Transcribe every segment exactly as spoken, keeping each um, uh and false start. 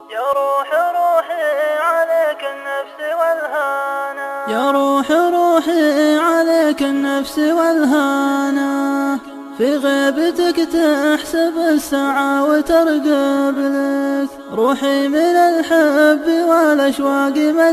يا روح روحي عليك النفس والهانا، يا روح روحي عليك النفس والهانا، في غيبتك تحسب الساعة وترقب لك، روحي من الحب والأشواق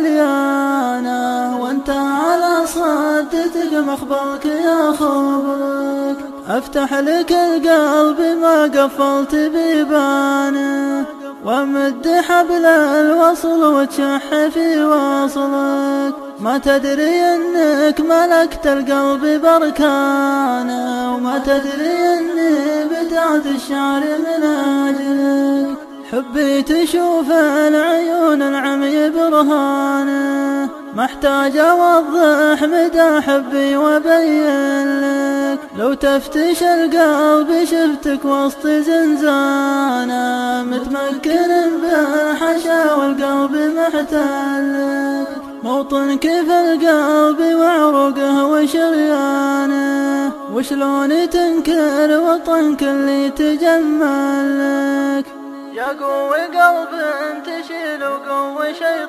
مليانة، وانت على صدتك مخبرك يا خبرك، افتح لك القلب ما قفلت بيبانه، وامد حبل الوصل وتشح في وصلك، ما تدري انك ملكت القلب بركانه، وما تدري اني بدعت الشعر من اجلك، حبي تشوف العيون العمي برهانه، محتاج اوضح مدى حبي وابين لك، لو تفتش القلب شفتك وسط زنزانه، متمكن بالحشا والقلب محتلك، موطنك في القلب وعروقه وشريانه، وشلون تنكر وطنك اللي تجمل لك، يا قوي قلب تشيل وقوي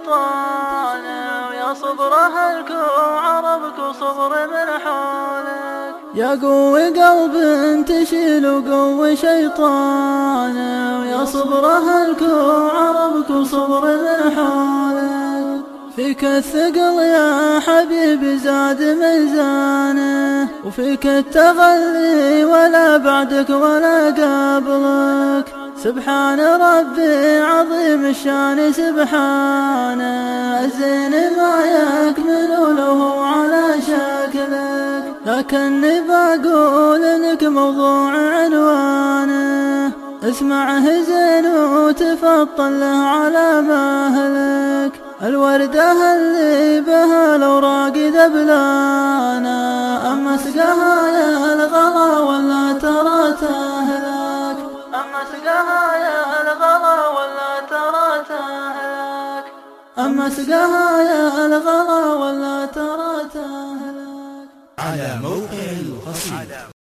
شيطانه، ويا صبر أهلك وعربك وصبر من حولك، يا قوي قلب تشيل وقوي شيطانه، ويا صبر أهلك وعربك وصبر من حولك، فيك الثقل يا حبيبي زاد ميزانه، وفيك التغلي ولا بعدك ولا قبلك، سبحان ربي عظيم الشان سبحانه، الزين ما يكمل له على شكلك، لكني بقول لك موضوع عنوانه، اسمعه زين وتفطن له على مهلك، الوردة اللي بها الأوراق ذبلانة، أما سقاها يا الغلا ولا ترى تهلك، أما سقاها يا الغلا ولا ترى تهلك، أما سقاها يا الغلا ولا ترى تهلك. على موقع القصيدة.